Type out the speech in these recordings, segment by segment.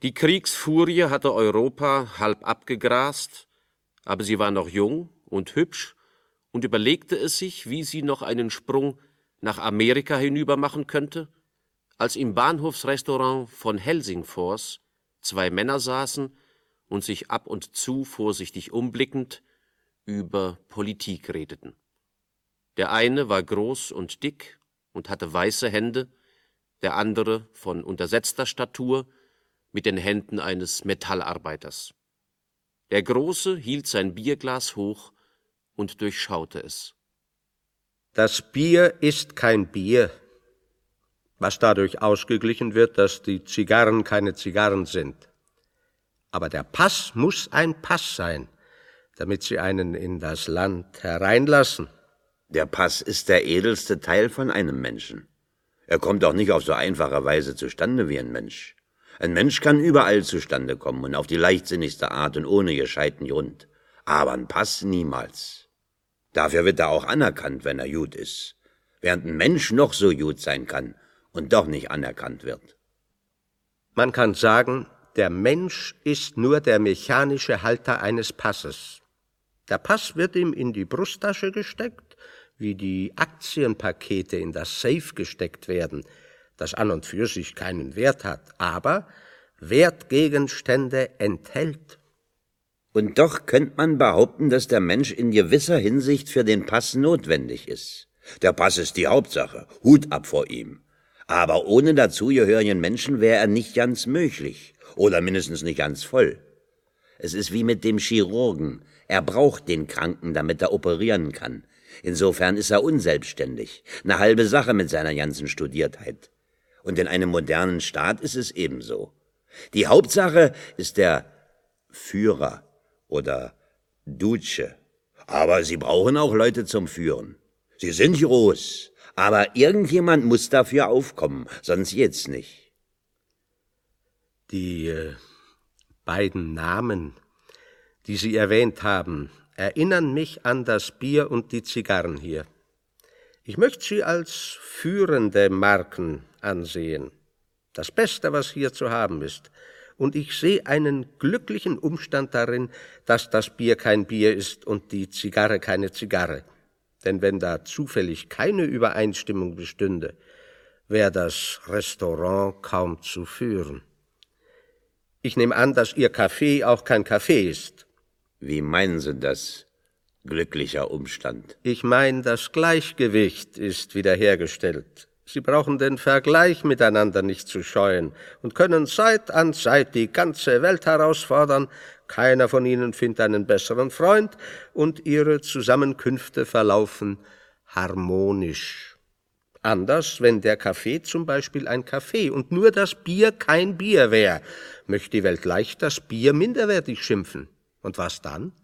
Die Kriegsfurie hatte Europa halb abgegrast, aber sie war noch jung und hübsch und überlegte es sich, wie sie noch einen Sprung nach Amerika hinüber machen könnte, als im Bahnhofsrestaurant von Helsingfors 2 Männer saßen und sich ab und zu vorsichtig umblickend über Politik redeten. Der eine war groß und dick und hatte weiße Hände, der andere von untersetzter Statur mit den Händen eines Metallarbeiters. Der Große hielt sein Bierglas hoch und durchschaute es. Das Bier ist kein Bier, was dadurch ausgeglichen wird, dass die Zigarren keine Zigarren sind. Aber der Pass muss ein Pass sein, damit sie einen in das Land hereinlassen. Der Pass ist der edelste Teil von einem Menschen. Er kommt auch nicht auf so einfache Weise zustande wie ein Mensch. Ein Mensch kann überall zustande kommen und auf die leichtsinnigste Art und ohne gescheiten Grund. Aber ein Pass niemals. Dafür wird er auch anerkannt, wenn er gut ist. Während ein Mensch noch so gut sein kann und doch nicht anerkannt wird. Man kann sagen, der Mensch ist nur der mechanische Halter eines Passes. Der Pass wird ihm in die Brusttasche gesteckt, wie die Aktienpakete in das Safe gesteckt werden, das an und für sich keinen Wert hat, aber Wertgegenstände enthält. Und doch könnte man behaupten, dass der Mensch in gewisser Hinsicht für den Pass notwendig ist. Der Pass ist die Hauptsache, Hut ab vor ihm. Aber ohne dazugehörigen Menschen wäre er nicht ganz möglich oder mindestens nicht ganz voll. Es ist wie mit dem Chirurgen. Er braucht den Kranken, damit er operieren kann. Insofern ist er unselbstständig, eine halbe Sache mit seiner ganzen Studiertheit. Und in einem modernen Staat ist es ebenso. Die Hauptsache ist der Führer oder Duce. Aber sie brauchen auch Leute zum Führen. Sie sind groß, aber irgendjemand muss dafür aufkommen, sonst geht's nicht. Die beiden Namen, die Sie erwähnt haben, erinnern mich an das Bier und die Zigarren hier. Ich möchte sie als führende Marken ansehen. Das Beste, was hier zu haben ist. Und ich sehe einen glücklichen Umstand darin, dass das Bier kein Bier ist und die Zigarre keine Zigarre. Denn wenn da zufällig keine Übereinstimmung bestünde, wäre das Restaurant kaum zu führen. Ich nehme an, dass Ihr Kaffee auch kein Kaffee ist. Wie meinen Sie das, glücklicher Umstand? Ich meine, das Gleichgewicht ist wiederhergestellt. Sie brauchen den Vergleich miteinander nicht zu scheuen und können Zeit an Zeit die ganze Welt herausfordern. Keiner von Ihnen findet einen besseren Freund und Ihre Zusammenkünfte verlaufen harmonisch. Anders, wenn der Kaffee zum Beispiel ein Kaffee und nur das Bier kein Bier wäre, möchte die Welt leicht das Bier minderwertig schimpfen. Und was dann?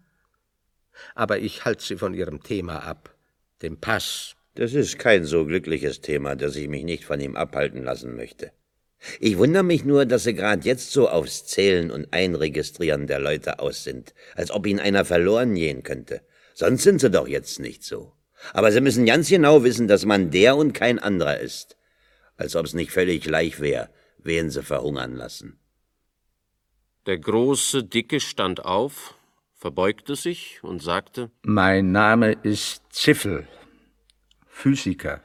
Aber ich halte Sie von Ihrem Thema ab, dem Pass. Das ist kein so glückliches Thema, dass ich mich nicht von ihm abhalten lassen möchte. Ich wundere mich nur, dass Sie gerade jetzt so aufs Zählen und Einregistrieren der Leute aus sind, als ob Ihnen einer verloren gehen könnte. Sonst sind Sie doch jetzt nicht so. Aber Sie müssen ganz genau wissen, dass man der und kein anderer ist. Als ob es nicht völlig gleich wäre, wen Sie verhungern lassen. Der große Dicke stand auf, verbeugte sich und sagte: Mein Name ist Ziffel, Physiker.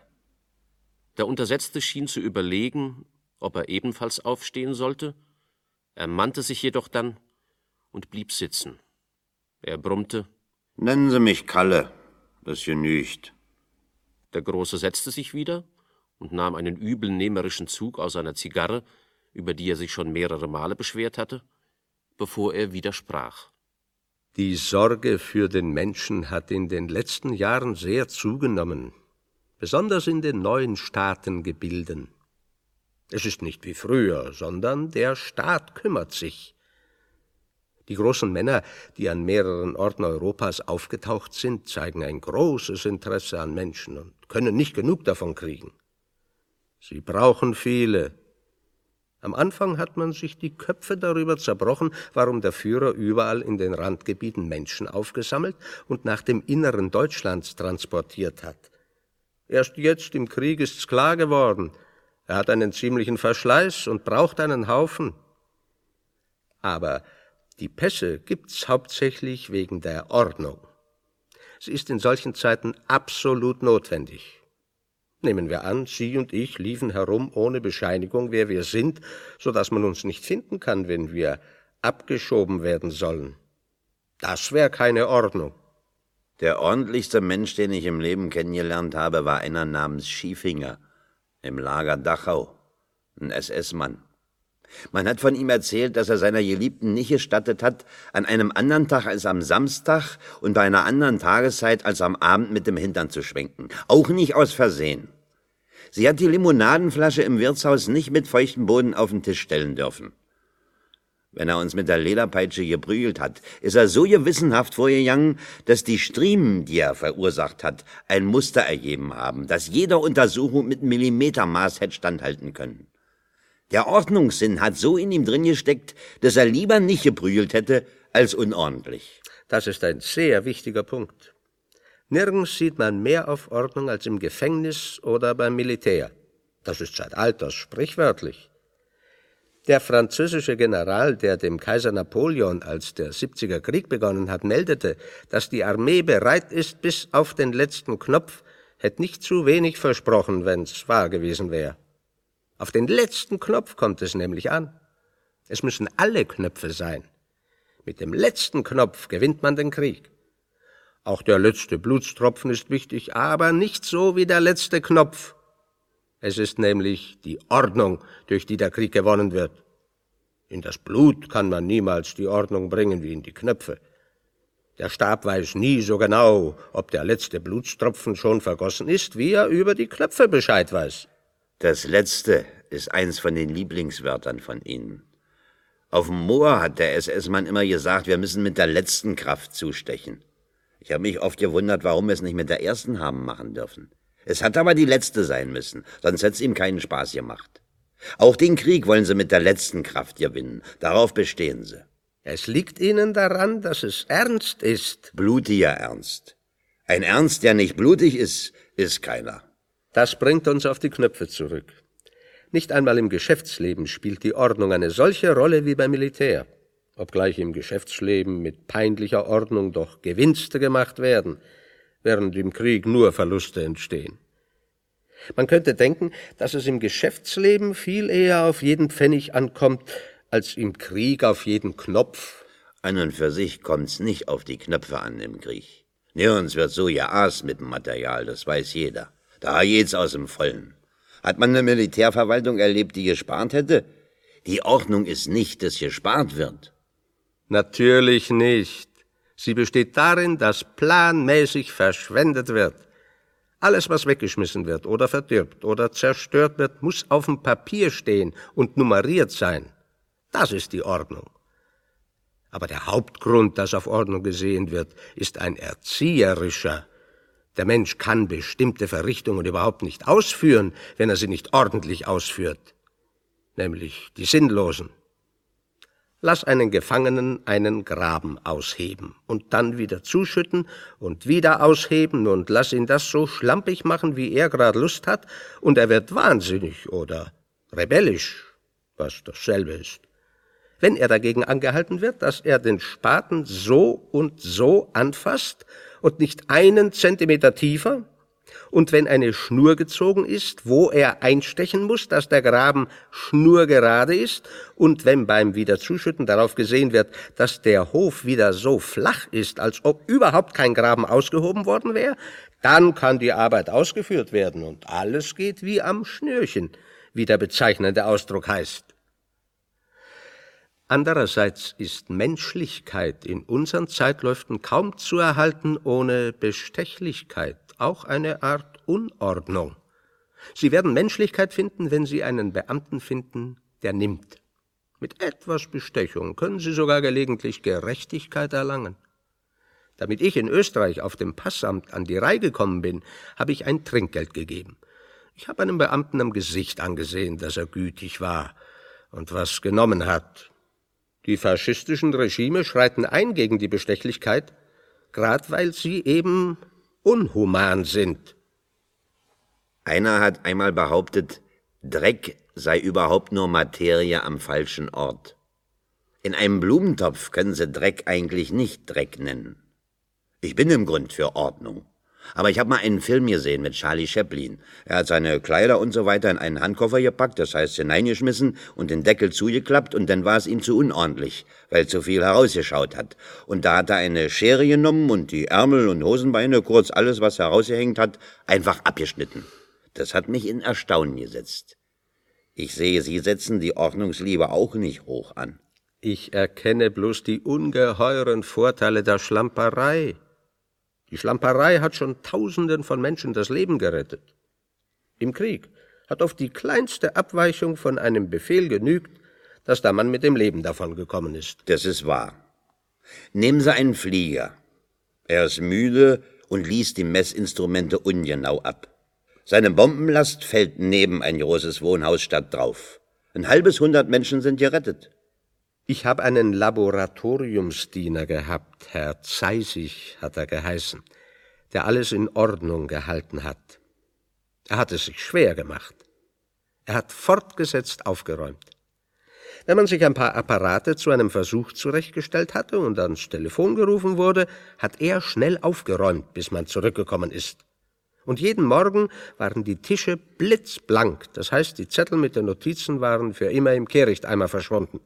Der Untersetzte schien zu überlegen, ob er ebenfalls aufstehen sollte, ermannte sich jedoch dann und blieb sitzen. Er brummte: Nennen Sie mich Kalle, das genügt. Der Große setzte sich wieder und nahm einen übelnehmerischen Zug aus seiner Zigarre, über die er sich schon mehrere Male beschwert hatte, bevor er widersprach. Die Sorge für den Menschen hat in den letzten Jahren sehr zugenommen, besonders in den neuen Staatengebilden. Es ist nicht wie früher, sondern der Staat kümmert sich. Die großen Männer, die an mehreren Orten Europas aufgetaucht sind, zeigen ein großes Interesse an Menschen und können nicht genug davon kriegen. Sie brauchen viele. Am Anfang hat man sich die Köpfe darüber zerbrochen, warum der Führer überall in den Randgebieten Menschen aufgesammelt und nach dem Inneren Deutschlands transportiert hat. Erst jetzt im Krieg ist's klar geworden. Er hat einen ziemlichen Verschleiß und braucht einen Haufen. Aber die Pässe gibt's hauptsächlich wegen der Ordnung. Sie ist in solchen Zeiten absolut notwendig. Nehmen wir an, Sie und ich liefen herum ohne Bescheinigung, wer wir sind, so dass man uns nicht finden kann, wenn wir abgeschoben werden sollen. Das wäre keine Ordnung. Der ordentlichste Mensch, den ich im Leben kennengelernt habe, war einer namens Schiefinger im Lager Dachau, ein SS-Mann. Man hat von ihm erzählt, dass er seiner Geliebten nicht gestattet hat, an einem anderen Tag als am Samstag und bei einer anderen Tageszeit als am Abend mit dem Hintern zu schwenken. Auch nicht aus Versehen. Sie hat die Limonadenflasche im Wirtshaus nicht mit feuchtem Boden auf den Tisch stellen dürfen. Wenn er uns mit der Lederpeitsche geprügelt hat, ist er so gewissenhaft vorgegangen, dass die Striemen, die er verursacht hat, ein Muster ergeben haben, das jeder Untersuchung mit Millimetermaß hätte standhalten können. Der Ordnungssinn hat so in ihm drin gesteckt, dass er lieber nicht geprügelt hätte, als unordentlich. Das ist ein sehr wichtiger Punkt. Nirgends sieht man mehr auf Ordnung als im Gefängnis oder beim Militär. Das ist seit alters sprichwörtlich. Der französische General, der dem Kaiser Napoleon, als der 70er Krieg begonnen hat, meldete, dass die Armee bereit ist bis auf den letzten Knopf, hätte nicht zu wenig versprochen, wenn's wahr gewesen wäre. Auf den letzten Knopf kommt es nämlich an. Es müssen alle Knöpfe sein. Mit dem letzten Knopf gewinnt man den Krieg. Auch der letzte Blutstropfen ist wichtig, aber nicht so wie der letzte Knopf. Es ist nämlich die Ordnung, durch die der Krieg gewonnen wird. In das Blut kann man niemals die Ordnung bringen wie in die Knöpfe. Der Stab weiß nie so genau, ob der letzte Blutstropfen schon vergossen ist, wie er über die Knöpfe Bescheid weiß. Das Letzte ist eins von den Lieblingswörtern von Ihnen. Auf dem Moor hat der SS-Mann immer gesagt, wir müssen mit der letzten Kraft zustechen. Ich habe mich oft gewundert, warum wir es nicht mit der ersten haben machen dürfen. Es hat aber die letzte sein müssen, sonst hätte es ihm keinen Spaß gemacht. Auch den Krieg wollen sie mit der letzten Kraft gewinnen. Darauf bestehen sie. Es liegt ihnen daran, dass es ernst ist. Blutiger Ernst. Ein Ernst, der nicht blutig ist, ist keiner. Das bringt uns auf die Knöpfe zurück. Nicht einmal im Geschäftsleben spielt die Ordnung eine solche Rolle wie beim Militär, obgleich im Geschäftsleben mit peinlicher Ordnung doch Gewinnste gemacht werden, während im Krieg nur Verluste entstehen. Man könnte denken, dass es im Geschäftsleben viel eher auf jeden Pfennig ankommt, als im Krieg auf jeden Knopf. An und für sich kommt's nicht auf die Knöpfe an im Krieg. Nirgends wird so geaßt mit dem Material, das weiß jeder. Da geht's aus dem Vollen. Hat man eine Militärverwaltung erlebt, die gespart hätte? Die Ordnung ist nicht, dass gespart wird. Natürlich nicht. Sie besteht darin, dass planmäßig verschwendet wird. Alles, was weggeschmissen wird oder verdirbt oder zerstört wird, muss auf dem Papier stehen und nummeriert sein. Das ist die Ordnung. Aber der Hauptgrund, dass auf Ordnung gesehen wird, ist ein erzieherischer. Der Mensch kann bestimmte Verrichtungen überhaupt nicht ausführen, wenn er sie nicht ordentlich ausführt, nämlich die sinnlosen. Lass einen Gefangenen einen Graben ausheben und dann wieder zuschütten und wieder ausheben und lass ihn das so schlampig machen, wie er gerade Lust hat, und er wird wahnsinnig oder rebellisch, was dasselbe ist. Wenn er dagegen angehalten wird, dass er den Spaten so und so anfasst und nicht einen Zentimeter tiefer, und wenn eine Schnur gezogen ist, wo er einstechen muss, dass der Graben schnurgerade ist, und wenn beim Wiederzuschütten darauf gesehen wird, dass der Hof wieder so flach ist, als ob überhaupt kein Graben ausgehoben worden wäre, dann kann die Arbeit ausgeführt werden und alles geht wie am Schnürchen, wie der bezeichnende Ausdruck heißt. Andererseits ist Menschlichkeit in unseren Zeitläuften kaum zu erhalten ohne Bestechlichkeit, auch eine Art Unordnung. Sie werden Menschlichkeit finden, wenn Sie einen Beamten finden, der nimmt. Mit etwas Bestechung können Sie sogar gelegentlich Gerechtigkeit erlangen. Damit ich in Österreich auf dem Passamt an die Reihe gekommen bin, habe ich ein Trinkgeld gegeben. Ich habe einem Beamten am Gesicht angesehen, dass er gütig war und was genommen hat. Die faschistischen Regime schreiten ein gegen die Bestechlichkeit, gerade weil sie eben unhuman sind. Einer hat einmal behauptet, Dreck sei überhaupt nur Materie am falschen Ort. In einem Blumentopf können Sie Dreck eigentlich nicht Dreck nennen. Ich bin im Grund für Ordnung. Aber ich habe mal einen Film gesehen mit Charlie Chaplin. Er hat seine Kleider und so weiter in einen Handkoffer gepackt, das heißt hineingeschmissen und den Deckel zugeklappt, und dann war es ihm zu unordentlich, weil zu viel herausgeschaut hat. Und da hat er eine Schere genommen und die Ärmel und Hosenbeine, kurz alles, was herausgehängt hat, einfach abgeschnitten. Das hat mich in Erstaunen gesetzt. Ich sehe, Sie setzen die Ordnungsliebe auch nicht hoch an. Ich erkenne bloß die ungeheuren Vorteile der Schlamperei. Die Schlamperei hat schon Tausenden von Menschen das Leben gerettet. Im Krieg hat oft die kleinste Abweichung von einem Befehl genügt, dass der Mann mit dem Leben davongekommen ist. Das ist wahr. Nehmen Sie einen Flieger. Er ist müde und liest die Messinstrumente ungenau ab. Seine Bombenlast fällt neben ein großes Wohnhaus statt drauf. Ein halbes Hundert Menschen sind gerettet. Ich habe einen Laboratoriumsdiener gehabt, Herr Zeisig hat er geheißen, der alles in Ordnung gehalten hat. Er hat es sich schwer gemacht. Er hat fortgesetzt aufgeräumt. Wenn man sich ein paar Apparate zu einem Versuch zurechtgestellt hatte und ans Telefon gerufen wurde, hat er schnell aufgeräumt, bis man zurückgekommen ist. Und jeden Morgen waren die Tische blitzblank, das heißt, die Zettel mit den Notizen waren für immer im Kehrichteimer verschwunden.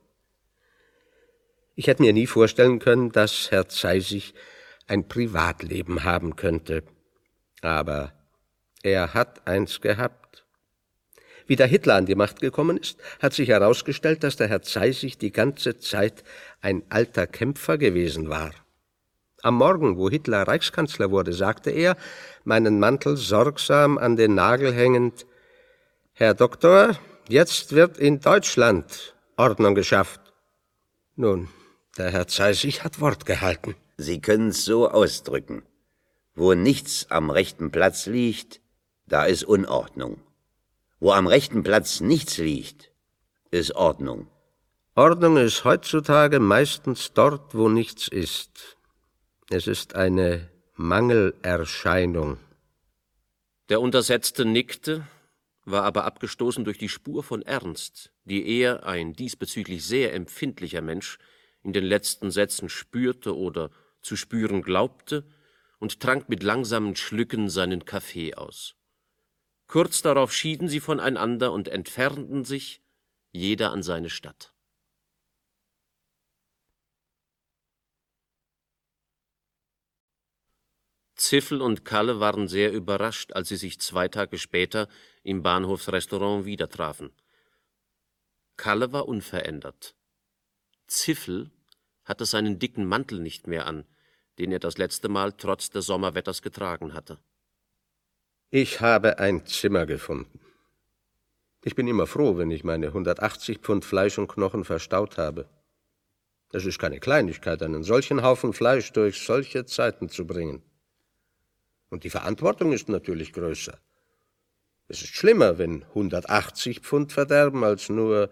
Ich hätte mir nie vorstellen können, dass Herr Zeisig ein Privatleben haben könnte. Aber er hat eins gehabt. Wie der Hitler an die Macht gekommen ist, hat sich herausgestellt, dass der Herr Zeisig die ganze Zeit ein alter Kämpfer gewesen war. Am Morgen, wo Hitler Reichskanzler wurde, sagte er, meinen Mantel sorgsam an den Nagel hängend: Herr Doktor, jetzt wird in Deutschland Ordnung geschafft. Nun, der Herr Zeisig hat Wort gehalten. Sie können es so ausdrücken. Wo nichts am rechten Platz liegt, da ist Unordnung. Wo am rechten Platz nichts liegt, ist Ordnung. Ordnung ist heutzutage meistens dort, wo nichts ist. Es ist eine Mangelerscheinung. Der Untersetzte nickte, war aber abgestoßen durch die Spur von Ernst, die er, ein diesbezüglich sehr empfindlicher Mensch, in den letzten Sätzen spürte oder zu spüren glaubte, und trank mit langsamen Schlücken seinen Kaffee aus. Kurz darauf schieden sie voneinander und entfernten sich, jeder an seine Stadt. Ziffel und Kalle waren sehr überrascht, als sie sich 2 Tage später im Bahnhofsrestaurant wieder trafen. Kalle war unverändert. Ziffel hatte seinen dicken Mantel nicht mehr an, den er das letzte Mal trotz des Sommerwetters getragen hatte. Ich habe ein Zimmer gefunden. Ich bin immer froh, wenn ich meine 180 Pfund Fleisch und Knochen verstaut habe. Es ist keine Kleinigkeit, einen solchen Haufen Fleisch durch solche Zeiten zu bringen. Und die Verantwortung ist natürlich größer. Es ist schlimmer, wenn 180 Pfund verderben, als nur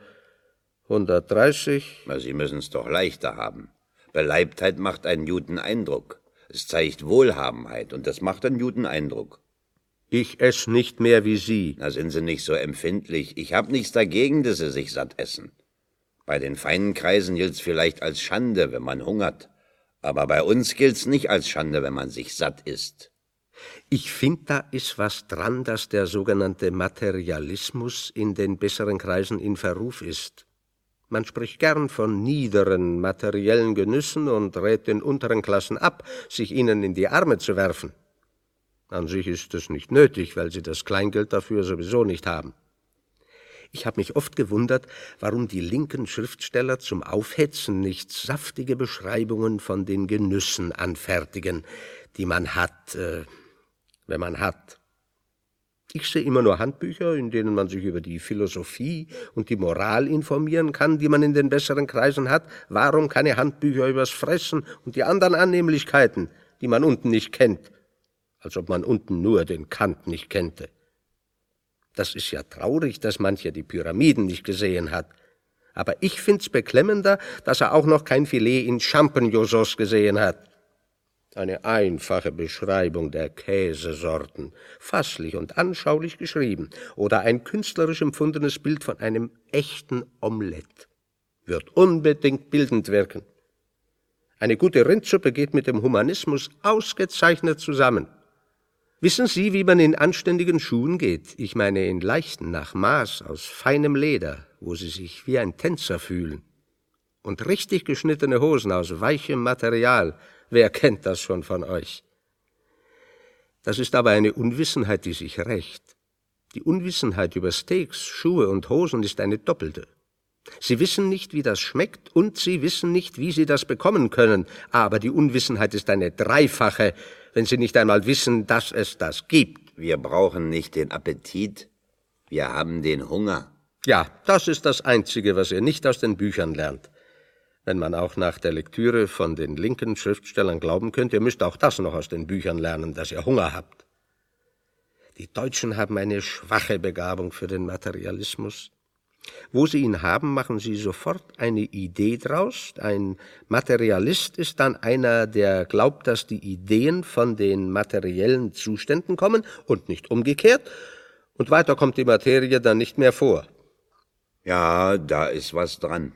130. Na, Sie müssen es doch leichter haben. Beleibtheit macht einen guten Eindruck. Es zeigt Wohlhabenheit, und das macht einen guten Eindruck. Ich esse nicht mehr wie Sie. Na, sind Sie nicht so empfindlich. Ich hab nichts dagegen, dass Sie sich satt essen. Bei den feinen Kreisen gilt's vielleicht als Schande, wenn man hungert. Aber bei uns gilt's nicht als Schande, wenn man sich satt isst. Ich finde, da ist was dran, dass der sogenannte Materialismus in den besseren Kreisen in Verruf ist. Man spricht gern von niederen materiellen Genüssen und rät den unteren Klassen ab, sich ihnen in die Arme zu werfen. An sich ist es nicht nötig, weil sie das Kleingeld dafür sowieso nicht haben. Ich habe mich oft gewundert, warum die linken Schriftsteller zum Aufhetzen nicht saftige Beschreibungen von den Genüssen anfertigen, die man hat, wenn man hat. Ich sehe immer nur Handbücher, in denen man sich über die Philosophie und die Moral informieren kann, die man in den besseren Kreisen hat. Warum keine Handbücher übers Fressen und die anderen Annehmlichkeiten, die man unten nicht kennt? Als ob man unten nur den Kant nicht kennte. Das ist ja traurig, dass mancher die Pyramiden nicht gesehen hat. Aber ich find's beklemmender, dass er auch noch kein Filet in Champignonsauce gesehen hat. Eine einfache Beschreibung der Käsesorten, fasslich und anschaulich geschrieben, oder ein künstlerisch empfundenes Bild von einem echten Omelett. wird unbedingt bildend wirken. Eine gute Rindsuppe geht mit dem Humanismus ausgezeichnet zusammen. Wissen Sie, wie man in anständigen Schuhen geht? Ich meine in leichten, nach Maß, aus feinem Leder, wo Sie sich wie ein Tänzer fühlen. Und richtig geschnittene Hosen aus weichem Material, wer kennt das schon von euch? Das ist aber eine Unwissenheit, die sich rächt. Die Unwissenheit über Steaks, Schuhe und Hosen ist eine doppelte. Sie wissen nicht, wie das schmeckt, und Sie wissen nicht, wie Sie das bekommen können. Aber die Unwissenheit ist eine dreifache, wenn Sie nicht einmal wissen, dass es das gibt. Wir brauchen nicht den Appetit, wir haben den Hunger. Ja, das ist das Einzige, was ihr nicht aus den Büchern lernt. Wenn man auch nach der Lektüre von den linken Schriftstellern glauben könnte, ihr müsst auch das noch aus den Büchern lernen, dass ihr Hunger habt. Die Deutschen haben eine schwache Begabung für den Materialismus. Wo sie ihn haben, machen sie sofort eine Idee draus. Ein Materialist ist dann einer, der glaubt, dass die Ideen von den materiellen Zuständen kommen und nicht umgekehrt. Und weiter kommt die Materie dann nicht mehr vor. Ja, da ist was dran.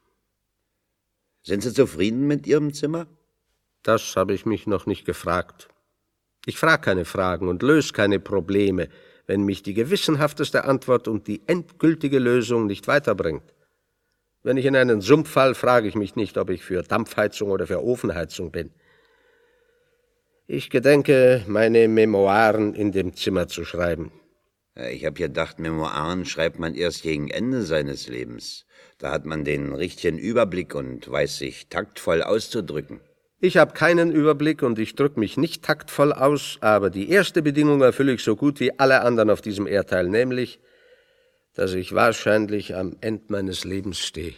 Sind Sie zufrieden mit Ihrem Zimmer? Das habe ich mich noch nicht gefragt. Ich frage keine Fragen und löse keine Probleme, wenn mich die gewissenhafteste Antwort und die endgültige Lösung nicht weiterbringt. Wenn ich in einen Sumpf fall, frage ich mich nicht, ob ich für Dampfheizung oder für Ofenheizung bin. Ich gedenke, meine Memoiren in dem Zimmer zu schreiben. Ich habe gedacht, Memoiren schreibt man erst gegen Ende seines Lebens. Da hat man den richtigen Überblick und weiß sich taktvoll auszudrücken. Ich habe keinen Überblick und ich drücke mich nicht taktvoll aus, aber die erste Bedingung erfülle ich so gut wie alle anderen auf diesem Erdteil, nämlich, dass ich wahrscheinlich am Ende meines Lebens stehe.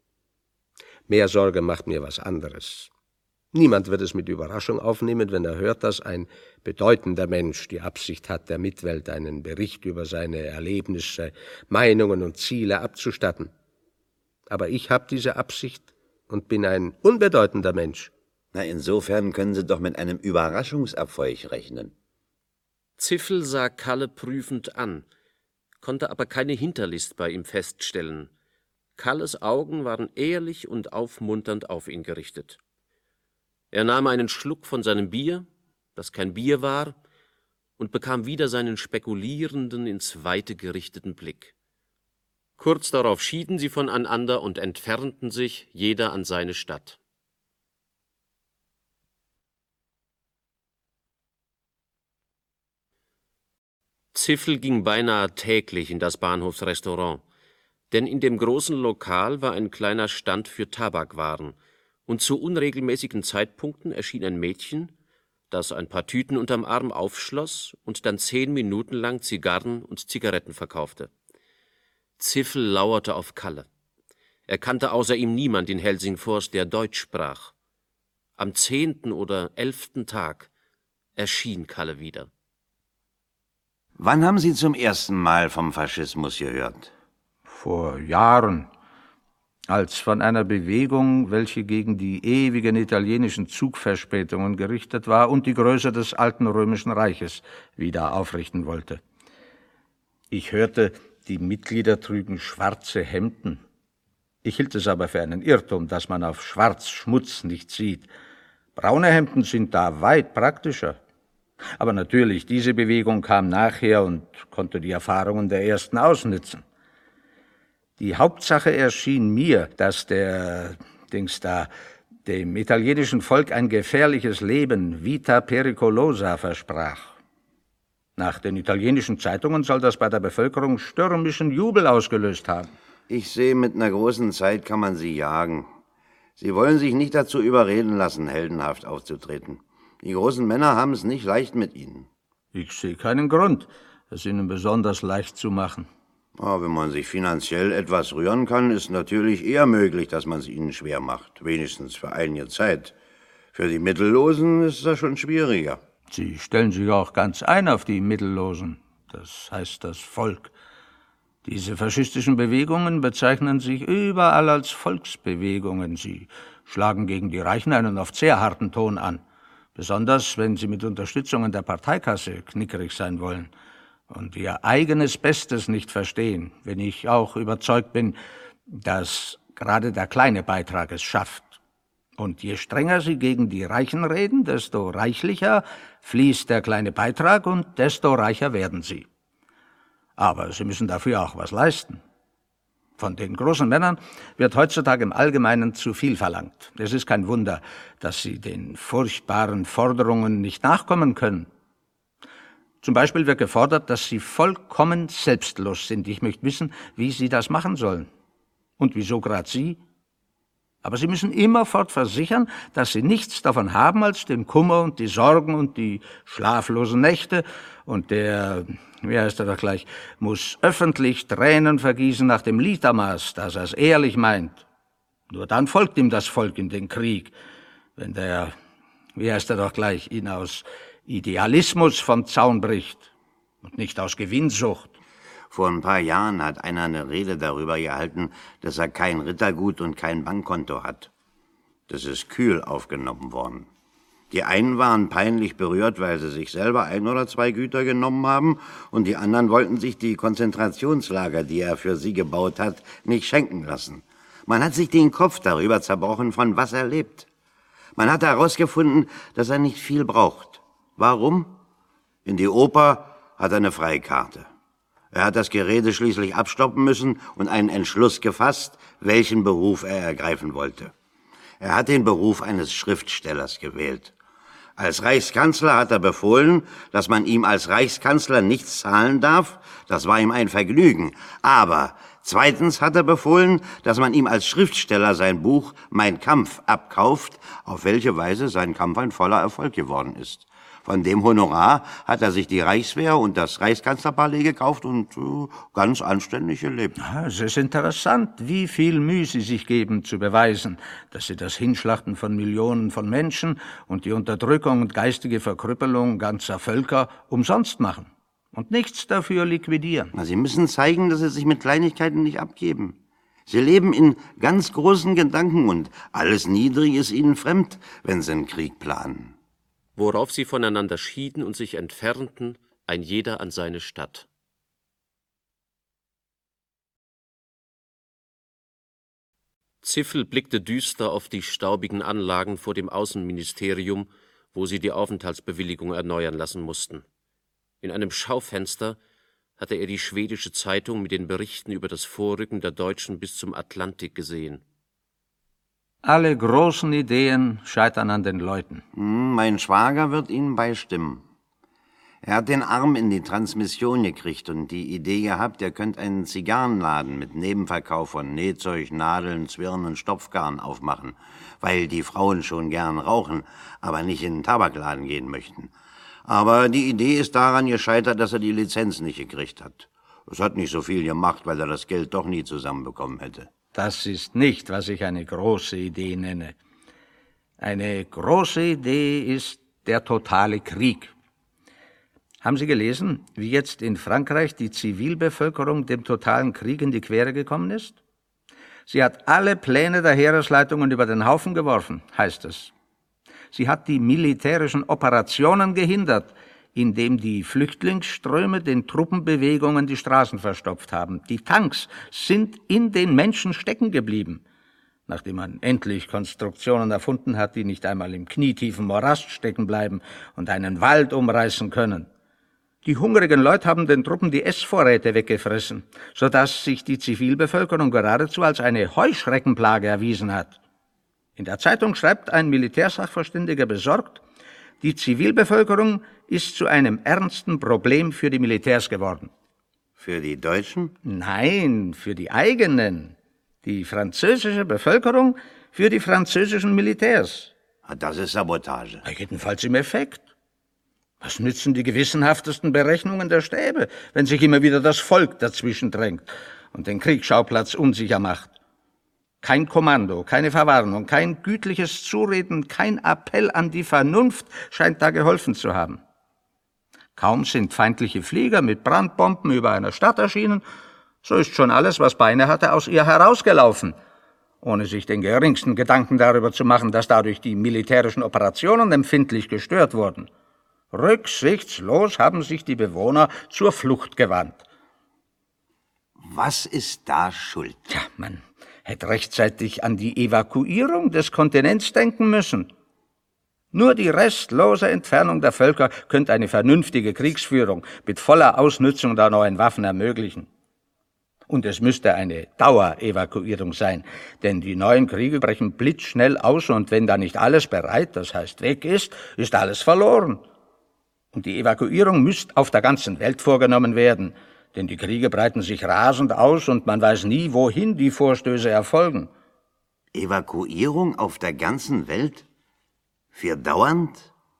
Mehr Sorge macht mir was anderes. Niemand wird es mit Überraschung aufnehmen, wenn er hört, dass ein bedeutender Mensch die Absicht hat, der Mitwelt einen Bericht über seine Erlebnisse, Meinungen und Ziele abzustatten. Aber ich habe diese Absicht und bin ein unbedeutender Mensch. Na, insofern können Sie doch mit einem Überraschungserfolg rechnen. Ziffel sah Kalle prüfend an, konnte aber keine Hinterlist bei ihm feststellen. Kalles Augen waren ehrlich und aufmunternd auf ihn gerichtet. Er nahm einen Schluck von seinem Bier, das kein Bier war, und bekam wieder seinen spekulierenden, ins Weite gerichteten Blick. Kurz darauf schieden sie voneinander und entfernten sich, jeder an seine Stadt. Ziffel ging beinahe täglich in das Bahnhofsrestaurant, denn in dem großen Lokal war ein kleiner Stand für Tabakwaren, und zu unregelmäßigen Zeitpunkten erschien ein Mädchen, das ein paar Tüten unterm Arm aufschloss und dann 10 Minuten lang Zigarren und Zigaretten verkaufte. Ziffel lauerte auf Kalle. Er kannte außer ihm niemand in Helsingfors, der Deutsch sprach. Am 10. oder 11. Tag erschien Kalle wieder. Wann haben Sie zum ersten Mal vom Faschismus gehört? Vor Jahren, als von einer Bewegung, welche gegen die ewigen italienischen Zugverspätungen gerichtet war und die Größe des alten römischen Reiches wieder aufrichten wollte. Ich hörte, die Mitglieder trügen schwarze Hemden. Ich hielt es aber für einen Irrtum, dass man auf Schwarz Schmutz nicht sieht. Braune Hemden sind da weit praktischer. Aber natürlich, diese Bewegung kam nachher und konnte die Erfahrungen der ersten ausnützen. Die Hauptsache erschien mir, dass dem italienischen Volk ein gefährliches Leben, vita pericolosa, versprach. Nach den italienischen Zeitungen soll das bei der Bevölkerung stürmischen Jubel ausgelöst haben. Ich sehe, mit einer großen Zeit kann man Sie jagen. Sie wollen sich nicht dazu überreden lassen, heldenhaft aufzutreten. Die großen Männer haben es nicht leicht mit Ihnen. Ich sehe keinen Grund, es Ihnen besonders leicht zu machen. Aber wenn man sich finanziell etwas rühren kann, ist natürlich eher möglich, dass man es ihnen schwer macht. Wenigstens für einige Zeit. Für die Mittellosen ist das schon schwieriger. Sie stellen sich auch ganz ein auf die Mittellosen. Das heißt das Volk. Diese faschistischen Bewegungen bezeichnen sich überall als Volksbewegungen. Sie schlagen gegen die Reichen einen oft sehr harten Ton an. Besonders, wenn sie mit Unterstützung der Parteikasse knickerig sein wollen und ihr eigenes Bestes nicht verstehen, wenn ich auch überzeugt bin, dass gerade der kleine Beitrag es schafft. Und je strenger Sie gegen die Reichen reden, desto reichlicher fließt der kleine Beitrag und desto reicher werden Sie. Aber Sie müssen dafür auch was leisten. Von den großen Männern wird heutzutage im Allgemeinen zu viel verlangt. Es ist kein Wunder, dass sie den furchtbaren Forderungen nicht nachkommen können. Zum Beispiel wird gefordert, dass sie vollkommen selbstlos sind. Ich möchte wissen, wie sie das machen sollen. Und wieso gerade Sie? Aber Sie müssen immerfort versichern, dass Sie nichts davon haben als den Kummer und die Sorgen und die schlaflosen Nächte. Und der, wie heißt er doch gleich, muss öffentlich Tränen vergießen nach dem Litermaß, dass er es ehrlich meint. Nur dann folgt ihm das Volk in den Krieg, wenn der, wie heißt er doch gleich, ihn aus Idealismus vom Zaun bricht und nicht aus Gewinnsucht. Vor ein paar Jahren hat einer eine Rede darüber gehalten, dass er kein Rittergut und kein Bankkonto hat. Das ist kühl aufgenommen worden. Die einen waren peinlich berührt, weil sie sich selber 1 oder 2 Güter genommen haben, und die anderen wollten sich die Konzentrationslager, die er für sie gebaut hat, nicht schenken lassen. Man hat sich den Kopf darüber zerbrochen, von was er lebt. Man hat herausgefunden, dass er nicht viel braucht. Warum? In die Oper hat er eine Freikarte. Er hat das Gerede schließlich abstoppen müssen und einen Entschluss gefasst, welchen Beruf er ergreifen wollte. Er hat den Beruf eines Schriftstellers gewählt. Als Reichskanzler hat er befohlen, dass man ihm als Reichskanzler nichts zahlen darf. Das war ihm ein Vergnügen. Aber zweitens hat er befohlen, dass man ihm als Schriftsteller sein Buch Mein Kampf abkauft, auf welche Weise sein Kampf ein voller Erfolg geworden ist. Von dem Honorar hat er sich die Reichswehr und das Reichskanzlerpalais gekauft und ganz anständig gelebt. Es ist interessant, wie viel Mühe Sie sich geben, zu beweisen, dass Sie das Hinschlachten von Millionen von Menschen und die Unterdrückung und geistige Verkrüppelung ganzer Völker umsonst machen und nichts dafür liquidieren. Sie müssen zeigen, dass Sie sich mit Kleinigkeiten nicht abgeben. Sie leben in ganz großen Gedanken und alles Niedrige ist Ihnen fremd, wenn Sie einen Krieg planen. Worauf sie voneinander schieden und sich entfernten, ein jeder an seine Stadt. Ziffel blickte düster auf die staubigen Anlagen vor dem Außenministerium, wo sie die Aufenthaltsbewilligung erneuern lassen mussten. In einem Schaufenster hatte er die schwedische Zeitung mit den Berichten über das Vorrücken der Deutschen bis zum Atlantik gesehen. Alle großen Ideen scheitern an den Leuten. Mein Schwager wird Ihnen beistimmen. Er hat den Arm in die Transmission gekriegt und die Idee gehabt, er könnte einen Zigarrenladen mit Nebenverkauf von Nähzeug, Nadeln, Zwirn und Stopfgarn aufmachen, weil die Frauen schon gern rauchen, aber nicht in den Tabakladen gehen möchten. Aber die Idee ist daran gescheitert, dass er die Lizenz nicht gekriegt hat. Es hat nicht so viel gemacht, weil er das Geld doch nie zusammenbekommen hätte. Das ist nicht, was ich eine große Idee nenne. Eine große Idee ist der totale Krieg. Haben Sie gelesen, wie jetzt in Frankreich die Zivilbevölkerung dem totalen Krieg in die Quere gekommen ist? Sie hat alle Pläne der Heeresleitungen über den Haufen geworfen, heißt es. Sie hat die militärischen Operationen gehindert, indem die Flüchtlingsströme den Truppenbewegungen die Straßen verstopft haben. Die Tanks sind in den Menschen stecken geblieben, nachdem man endlich Konstruktionen erfunden hat, die nicht einmal im knietiefen Morast stecken bleiben und einen Wald umreißen können. Die hungrigen Leute haben den Truppen die Essvorräte weggefressen, sodass sich die Zivilbevölkerung geradezu als eine Heuschreckenplage erwiesen hat. In der Zeitung schreibt ein Militärsachverständiger besorgt, die Zivilbevölkerung ist zu einem ernsten Problem für die Militärs geworden. Für die Deutschen? Nein, für die eigenen. Die französische Bevölkerung für die französischen Militärs. Das ist Sabotage. Jedenfalls im Effekt. Was nützen die gewissenhaftesten Berechnungen der Stäbe, wenn sich immer wieder das Volk dazwischen drängt und den Kriegsschauplatz unsicher macht? Kein Kommando, keine Verwarnung, kein gütliches Zureden, kein Appell an die Vernunft scheint da geholfen zu haben. Kaum sind feindliche Flieger mit Brandbomben über einer Stadt erschienen, so ist schon alles, was Beine hatte, aus ihr herausgelaufen, ohne sich den geringsten Gedanken darüber zu machen, dass dadurch die militärischen Operationen empfindlich gestört wurden. Rücksichtslos haben sich die Bewohner zur Flucht gewandt. Was ist da schuld? Ja, man hätte rechtzeitig an die Evakuierung des Kontinents denken müssen. Nur die restlose Entfernung der Völker könnte eine vernünftige Kriegsführung mit voller Ausnutzung der neuen Waffen ermöglichen. Und es müsste eine Dauerevakuierung sein, denn die neuen Kriege brechen blitzschnell aus und wenn da nicht alles bereit, das heißt weg ist alles verloren. Und die Evakuierung müsste auf der ganzen Welt vorgenommen werden, denn die Kriege breiten sich rasend aus und man weiß nie, wohin die Vorstöße erfolgen. Evakuierung auf der ganzen Welt? Für dauernd?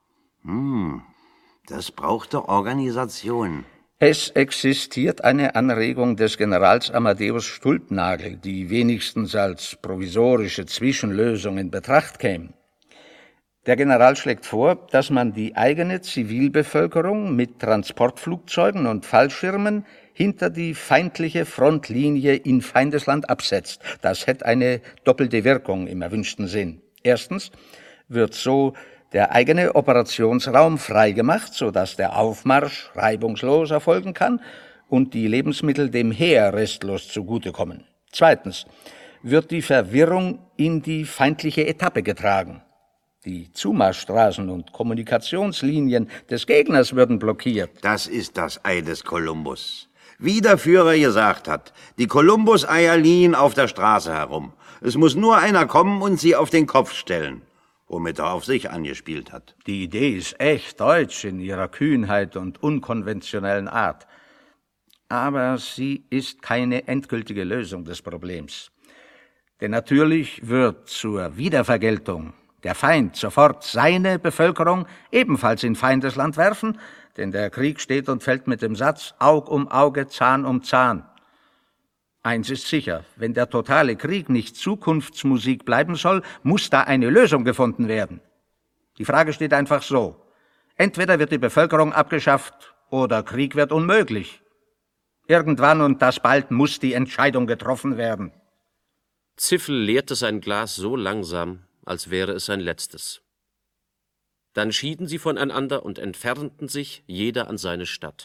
Das brauchte Organisation. Es existiert eine Anregung des Generals Amadeus Stulpnagel, die wenigstens als provisorische Zwischenlösung in Betracht käme. Der General schlägt vor, dass man die eigene Zivilbevölkerung mit Transportflugzeugen und Fallschirmen hinter die feindliche Frontlinie in Feindesland absetzt. Das hätte eine doppelte Wirkung im erwünschten Sinn. Erstens wird so der eigene Operationsraum freigemacht, sodass der Aufmarsch reibungslos erfolgen kann und die Lebensmittel dem Heer restlos zugutekommen. Zweitens wird die Verwirrung in die feindliche Etappe getragen. Die Zumarschstraßen und Kommunikationslinien des Gegners würden blockiert. Das ist das Ei des Kolumbus. Wie der Führer gesagt hat, die Kolumbus-Eier liegen auf der Straße herum. Es muss nur einer kommen und sie auf den Kopf stellen, womit er auf sich angespielt hat. Die Idee ist echt deutsch in ihrer Kühnheit und unkonventionellen Art. Aber sie ist keine endgültige Lösung des Problems. Denn natürlich wird zur Wiedervergeltung der Feind sofort seine Bevölkerung ebenfalls in Feindesland werfen, denn der Krieg steht und fällt mit dem Satz Aug um Auge, Zahn um Zahn. Eins ist sicher, wenn der totale Krieg nicht Zukunftsmusik bleiben soll, muss da eine Lösung gefunden werden. Die Frage steht einfach so. Entweder wird die Bevölkerung abgeschafft oder Krieg wird unmöglich. Irgendwann und das bald muss die Entscheidung getroffen werden. Ziffel leerte sein Glas so langsam, als wäre es sein letztes. Dann schieden sie voneinander und entfernten sich, jeder an seine Stadt.